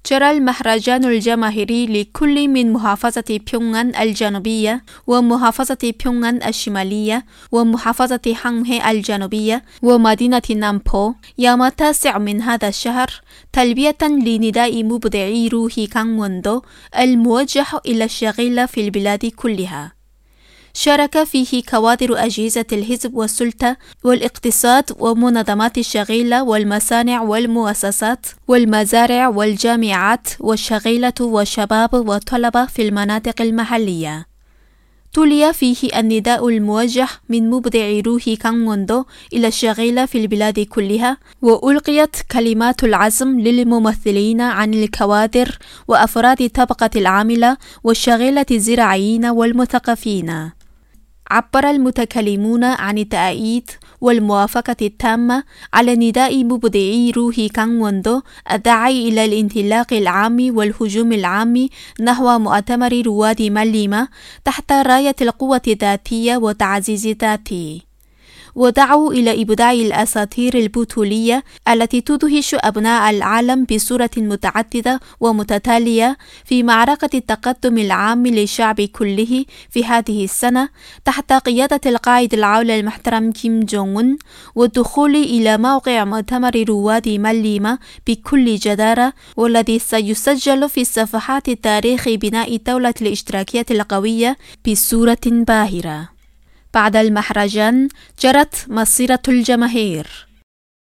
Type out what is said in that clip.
جرى المهرجان الجماهيري لكل من محافظة بيونغان الجنوبية ومحافظة بيونغان الشمالية ومحافظة هانغهي الجنوبية ومدينة نامبو يوم 9 من هذا الشهر، تلبية لنداء مبدعي روحي كانغوندو الموجه إلى الشغيلة في البلاد كلها. شارك فيه كوادر أجهزة الحزب والسلطة والاقتصاد ومنظمات الشغيلة والمصانع والمؤسسات والمزارع والجامعات والشغيلة والشباب والطلبة في المناطق المحلية. تلي فيه النداء الموجه من مبدع روحي كانغوندو إلى الشغيلة في البلاد كلها، وألقيت كلمات العزم للممثلين عن الكوادر وأفراد الطبقة العاملة والشغيلة الزراعيين والمثقفين. عبر المتكلمون عن التأييد والموافقة التامة على نداء مبدعي روحي كانغوندو الداعي إلى الانطلاق العام والهجوم العام نحو مؤتمر رواد مليمة تحت راية القوة الذاتية وتعزيز الذاتي، ودعوا إلى إبداع الأساطير البطولية التي تدهش أبناء العالم بصورة متعددة ومتتالية في معركة التقدم العام للشعب كله في هذه السنة تحت قيادة القائد العام المحترم كيم جونغ أون، والدخول إلى موقع مؤتمر رواد مليمة بكل جدارة، والذي سيسجل في صفحات تاريخ بناء الدولة الاشتراكية القوية بصورة باهرة. بعد المهرجان جرت مسيرة الجماهير.